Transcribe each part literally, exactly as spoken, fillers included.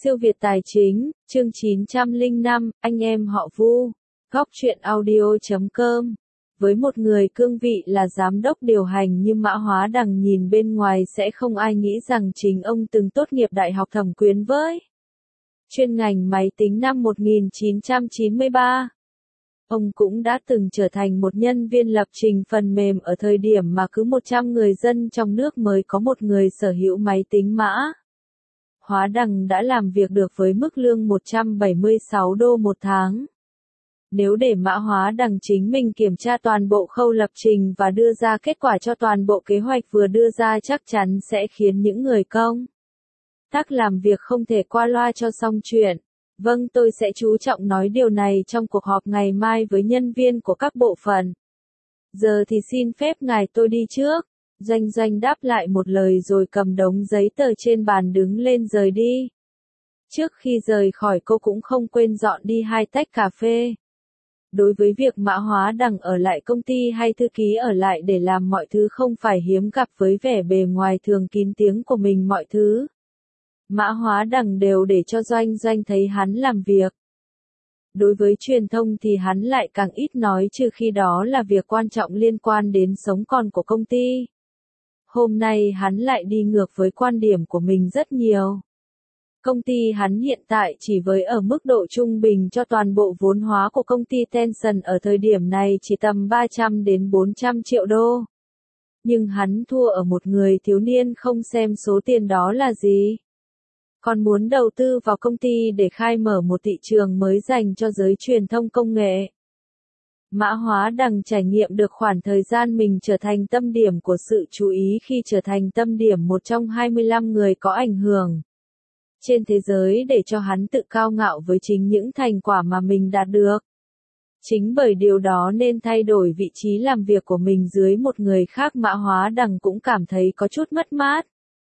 Siêu Việt Tài Chính, chương chín trăm lẻ năm, anh em họ Vu. Góc truyện audio chấm com. Với một người cương vị là giám đốc điều hành như Mã Hóa Đằng, nhìn bên ngoài sẽ không ai nghĩ rằng chính ông từng tốt nghiệp Đại học Thẩm Quyến với chuyên ngành máy tính năm một nghìn chín trăm chín mươi ba. Ông cũng đã từng trở thành một nhân viên lập trình phần mềm ở thời điểm mà cứ một trăm người dân trong nước mới có một người sở hữu máy tính. Mã Hóa Đằng đã làm việc được với mức lương một trăm bảy mươi sáu đô một tháng. Nếu để Mã Hóa Đằng chính mình kiểm tra toàn bộ khâu lập trình và đưa ra kết quả cho toàn bộ kế hoạch vừa đưa ra, chắc chắn sẽ khiến những người công tác làm việc không thể qua loa cho xong chuyện. Vâng, tôi sẽ chú trọng nói điều này trong cuộc họp ngày mai với nhân viên của các bộ phận. Giờ thì xin phép ngài tôi đi trước. Doanh Doanh đáp lại một lời rồi cầm đống giấy tờ trên bàn đứng lên rời đi. Trước khi rời khỏi, cô cũng không quên dọn đi hai tách cà phê. Đối với việc Mã Hóa Đằng ở lại công ty hay thư ký ở lại để làm mọi thứ không phải hiếm gặp, với vẻ bề ngoài thường kín tiếng của mình mọi thứ Mã Hóa Đằng đều để cho Doanh Doanh thấy hắn làm việc. Đối với truyền thông thì hắn lại càng ít nói, trừ khi đó là việc quan trọng liên quan đến sống còn của công ty. Hôm nay hắn lại đi ngược với quan điểm của mình rất nhiều. Công ty hắn hiện tại chỉ với ở mức độ trung bình cho toàn bộ vốn hóa của công ty Tencent ở thời điểm này chỉ tầm ba trăm đến bốn trăm triệu đô. Nhưng hắn thua ở một người thiếu niên không xem số tiền đó là gì. Còn muốn đầu tư vào công ty để khai mở một thị trường mới dành cho giới truyền thông công nghệ. Mã Hóa Đằng trải nghiệm được khoảng thời gian mình trở thành tâm điểm của sự chú ý khi trở thành tâm điểm một trong hai mươi lăm người có ảnh hưởng trên thế giới, để cho hắn tự cao ngạo với chính những thành quả mà mình đạt được. Chính bởi điều đó nên thay đổi vị trí làm việc của mình dưới một người khác, Mã Hóa Đằng cũng cảm thấy có chút mất mát.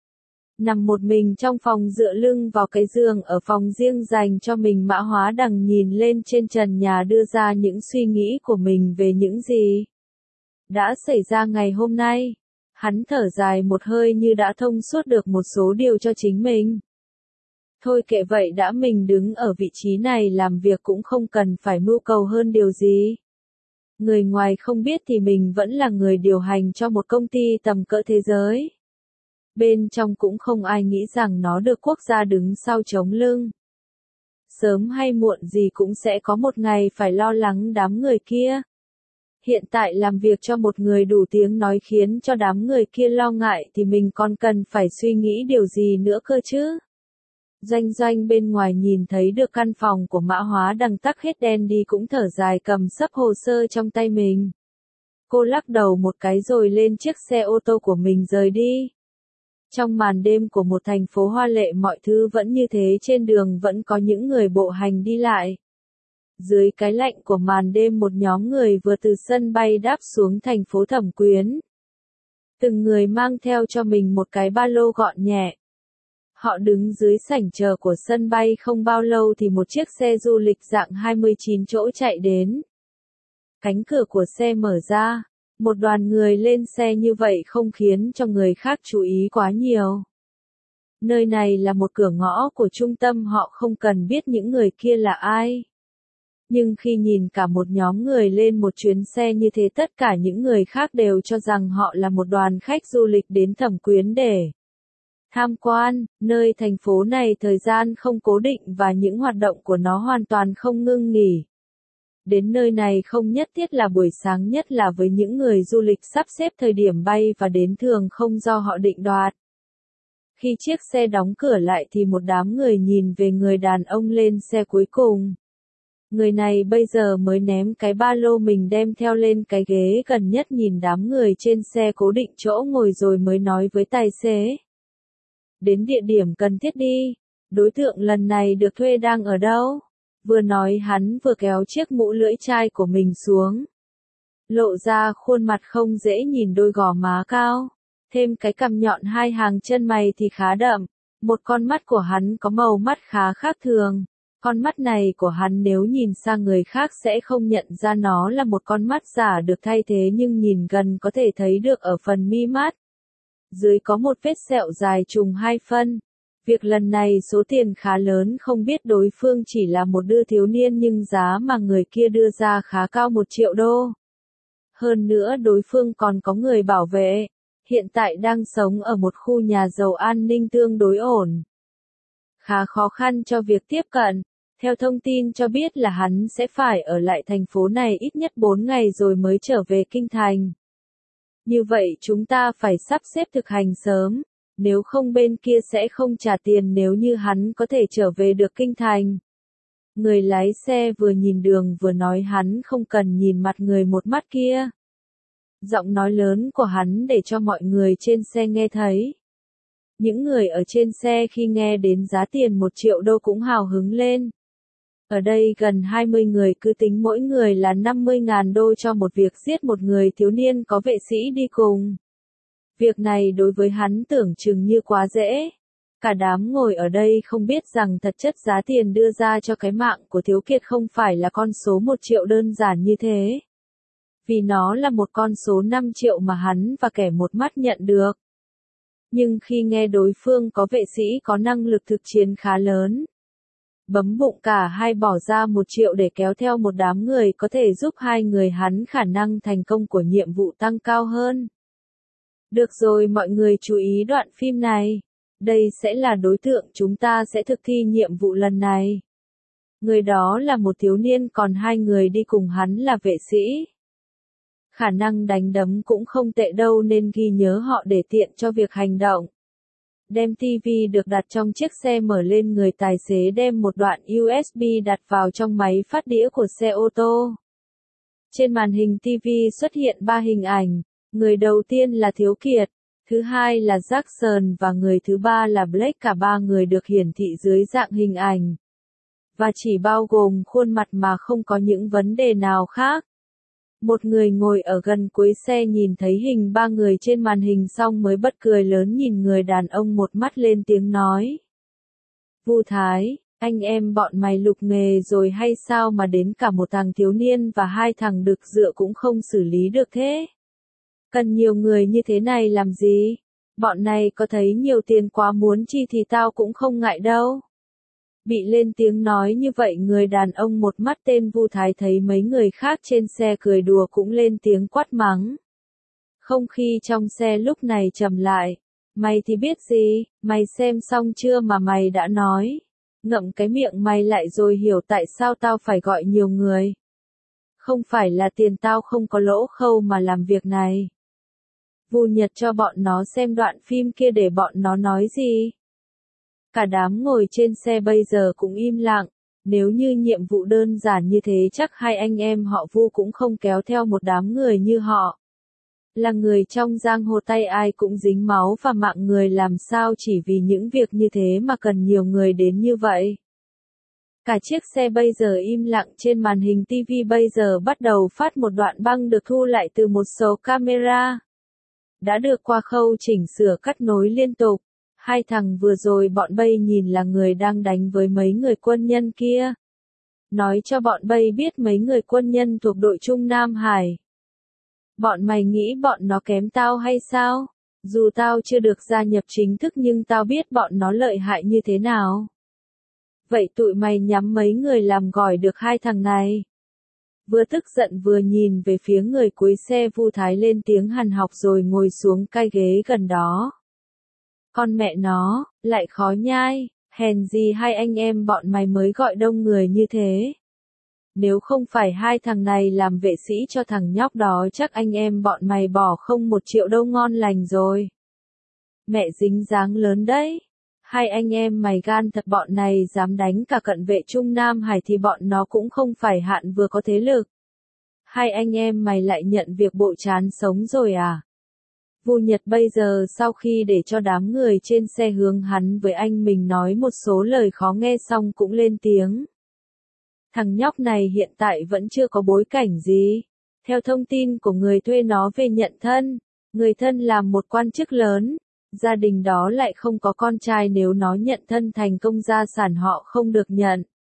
Nằm một mình trong phòng dựa lưng vào cái giường ở phòng riêng dành cho mình, Mã Hóa Đằng nhìn lên trên trần nhà đưa ra những suy nghĩ của mình về những gì đã xảy ra ngày hôm nay. Hắn thở dài một hơi như đã thông suốt được một số điều cho chính mình. Thôi kệ vậy đã, mình đứng ở vị trí này làm việc cũng không cần phải mưu cầu hơn điều gì. Người ngoài không biết thì mình vẫn là người điều hành cho một công ty tầm cỡ thế giới. Bên trong cũng không ai nghĩ rằng nó được quốc gia đứng sau chống lưng. Sớm hay muộn gì cũng sẽ có một ngày phải lo lắng đám người kia. Hiện tại làm việc cho một người đủ tiếng nói khiến cho đám người kia lo ngại thì mình còn cần phải suy nghĩ điều gì nữa cơ chứ. Doanh Doanh bên ngoài nhìn thấy được căn phòng của Mã Hóa Đằng tắc hết đen đi cũng thở dài, cầm sấp hồ sơ trong tay mình. Cô lắc đầu một cái rồi lên chiếc xe ô tô của mình rời đi. Trong màn đêm của một thành phố hoa lệ, mọi thứ vẫn như thế, trên đường vẫn có những người bộ hành đi lại. Dưới cái lạnh của màn đêm, một nhóm người vừa từ sân bay đáp xuống thành phố Thẩm Quyến. Từng người mang theo cho mình một cái ba lô gọn nhẹ. Họ đứng dưới sảnh chờ của sân bay không bao lâu thì một chiếc xe du lịch dạng hai mươi chín chỗ chạy đến. Cánh cửa của xe mở ra. Một đoàn người lên xe như vậy không khiến cho người khác chú ý quá nhiều. Nơi này là một cửa ngõ của trung tâm, họ không cần biết những người kia là ai. Nhưng khi nhìn cả một nhóm người lên một chuyến xe như thế, tất cả những người khác đều cho rằng họ là một đoàn khách du lịch đến Thẩm Quyến để tham quan. Nơi thành phố này thời gian không cố định và những hoạt động của nó hoàn toàn không ngưng nghỉ. Đến nơi này không nhất thiết là buổi sáng, nhất là với những người du lịch sắp xếp thời điểm bay và đến thường không do họ định đoạt. Khi chiếc xe đóng cửa lại thì một đám người nhìn về người đàn ông lên xe cuối cùng. Người này bây giờ mới ném cái ba lô mình đem theo lên cái ghế gần nhất, nhìn đám người trên xe cố định chỗ ngồi rồi mới nói với tài xế. Đến địa điểm cần thiết đi. Đối tượng lần này được thuê đang ở đâu? Vừa nói hắn vừa kéo chiếc mũ lưỡi chai của mình xuống. Lộ ra khuôn mặt không dễ nhìn, đôi gò má cao. Thêm cái cằm nhọn, hai hàng chân mày thì khá đậm. Một con mắt của hắn có màu mắt khá khác thường. Con mắt này của hắn nếu nhìn sang người khác sẽ không nhận ra nó là một con mắt giả được thay thế, nhưng nhìn gần có thể thấy được ở phần mi mắt. Dưới có một vết sẹo dài trùng hai phân. Việc lần này số tiền khá lớn, không biết đối phương chỉ là một đứa thiếu niên nhưng giá mà người kia đưa ra khá cao, một triệu đô. Hơn nữa đối phương còn có người bảo vệ, hiện tại đang sống ở một khu nhà giàu an ninh tương đối ổn. Khá khó khăn cho việc tiếp cận, theo thông tin cho biết là hắn sẽ phải ở lại thành phố này ít nhất bốn ngày rồi mới trở về kinh thành. Như vậy chúng ta phải sắp xếp thực hành sớm, nếu không bên kia sẽ không trả tiền nếu như hắn có thể trở về được kinh thành. Người lái xe vừa nhìn đường vừa nói hắn không cần nhìn mặt người một mắt kia. Giọng nói lớn của hắn để cho mọi người trên xe nghe thấy. Những người ở trên xe khi nghe đến giá tiền một triệu đô cũng hào hứng lên. Ở đây gần hai mươi người, cứ tính mỗi người là năm mươi ngàn đô cho một việc giết một người thiếu niên có vệ sĩ đi cùng. Việc này đối với hắn tưởng chừng như quá dễ. Cả đám ngồi ở đây không biết rằng thật chất giá tiền đưa ra cho cái mạng của Thiếu Kiệt không phải là con số một triệu đơn giản như thế. Vì nó là một con số năm triệu mà hắn và kẻ một mắt nhận được. Nhưng khi nghe đối phương có vệ sĩ có năng lực thực chiến khá lớn, bấm bụng cả hai bỏ ra một triệu để kéo theo một đám người có thể giúp hai người hắn khả năng thành công của nhiệm vụ tăng cao hơn. Được rồi, mọi người chú ý đoạn phim này. Đây sẽ là đối tượng chúng ta sẽ thực thi nhiệm vụ lần này. Người đó là một thiếu niên, còn hai người đi cùng hắn là vệ sĩ. Khả năng đánh đấm cũng không tệ đâu nên ghi nhớ họ để tiện cho việc hành động. Đem tivi được đặt trong chiếc xe mở lên, người tài xế đem một đoạn u ét bê đặt vào trong máy phát đĩa của xe ô tô. Trên màn hình tivi xuất hiện ba hình ảnh, người đầu tiên là Thiếu Kiệt, thứ hai là Jackson và người thứ ba là Blake, cả ba người được hiển thị dưới dạng hình ảnh. Và chỉ bao gồm khuôn mặt mà không có những vấn đề nào khác. Một người ngồi ở gần cuối xe nhìn thấy hình ba người trên màn hình xong mới bật cười lớn, nhìn người đàn ông một mắt lên tiếng nói. Vu Thái, anh em bọn mày lục nghề rồi hay sao mà đến cả một thằng thiếu niên và hai thằng đực dựa cũng không xử lý được thế? Cần nhiều người như thế này làm gì? Bọn này có thấy nhiều tiền quá muốn chi thì tao cũng không ngại đâu. Bị lên tiếng nói như vậy, người đàn ông một mắt tên Vu Thái thấy mấy người khác trên xe cười đùa cũng lên tiếng quát mắng. Không khí trong xe lúc này trầm lại. Mày thì biết gì, mày xem xong chưa mà mày đã nói. Ngậm cái miệng mày lại rồi hiểu tại sao tao phải gọi nhiều người. Không phải là tiền tao không có lỗ khâu mà làm việc này. Vu Nhật cho bọn nó xem đoạn phim kia để bọn nó nói gì. Cả đám ngồi trên xe bây giờ cũng im lặng, nếu như nhiệm vụ đơn giản như thế chắc hai anh em họ Vu cũng không kéo theo một đám người như họ. Là người trong giang hồ tay ai cũng dính máu và mạng người, làm sao chỉ vì những việc như thế mà cần nhiều người đến như vậy. Cả chiếc xe bây giờ im lặng, trên màn hình tivi bây giờ bắt đầu phát một đoạn băng được thu lại từ một số camera. Đã được qua khâu chỉnh sửa cắt nối liên tục. Hai thằng vừa rồi bọn Bay nhìn là người đang đánh với mấy người quân nhân kia. Nói cho bọn Bay biết mấy người quân nhân thuộc đội Trung Nam Hải. Bọn mày nghĩ bọn nó kém tao hay sao? Dù tao chưa được gia nhập chính thức nhưng tao biết bọn nó lợi hại như thế nào. Vậy tụi mày nhắm mấy người làm gỏi được hai thằng này? Vừa tức giận vừa nhìn về phía người cuối xe, Vu Thái lên tiếng hằn học rồi ngồi xuống cái ghế gần đó. Con mẹ nó, lại khó nhai, hèn gì hai anh em bọn mày mới gọi đông người như thế. Nếu không phải hai thằng này làm vệ sĩ cho thằng nhóc đó chắc anh em bọn mày bỏ không một triệu đâu ngon lành rồi. Mẹ dính dáng lớn đấy. Hai anh em mày gan thật, bọn này dám đánh cả cận vệ Trung Nam Hải thì bọn nó cũng không phải hạn vừa có thế lực. Hai anh em mày lại nhận việc bộ chán sống rồi à? Vu Nhật bây giờ sau khi để cho đám người trên xe hướng hắn với anh mình nói một số lời khó nghe xong cũng lên tiếng. Thằng nhóc này hiện tại vẫn chưa có bối cảnh gì. Theo thông tin của người thuê nó về nhận thân, người thân là một quan chức lớn, gia đình đó lại không có con trai, nếu nó nhận thân thành công gia sản họ không được nhận.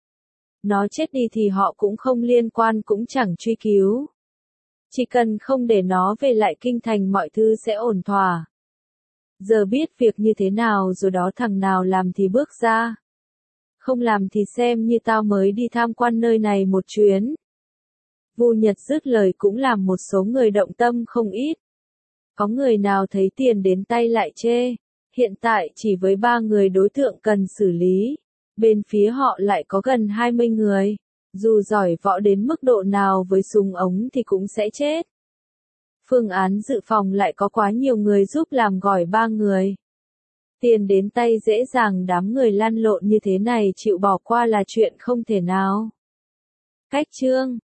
Nó chết đi thì họ cũng không liên quan, cũng chẳng truy cứu. Chỉ cần không để nó về lại kinh thành mọi thứ sẽ ổn thỏa. Giờ biết việc như thế nào rồi đó, thằng nào làm thì bước ra. Không làm thì xem như tao mới đi tham quan nơi này một chuyến. Vu Nhật dứt lời cũng làm một số người động tâm không ít. Có người nào thấy tiền đến tay lại chê. Hiện tại chỉ với ba người đối tượng cần xử lý. Bên phía họ lại có gần hai mươi người. Dù giỏi võ đến mức độ nào với súng ống thì cũng sẽ chết. Phương án dự phòng lại có quá nhiều người giúp làm gỏi ba người. Tiền đến tay dễ dàng, đám người lăn lộn như thế này chịu bỏ qua là chuyện không thể nào. Cách chương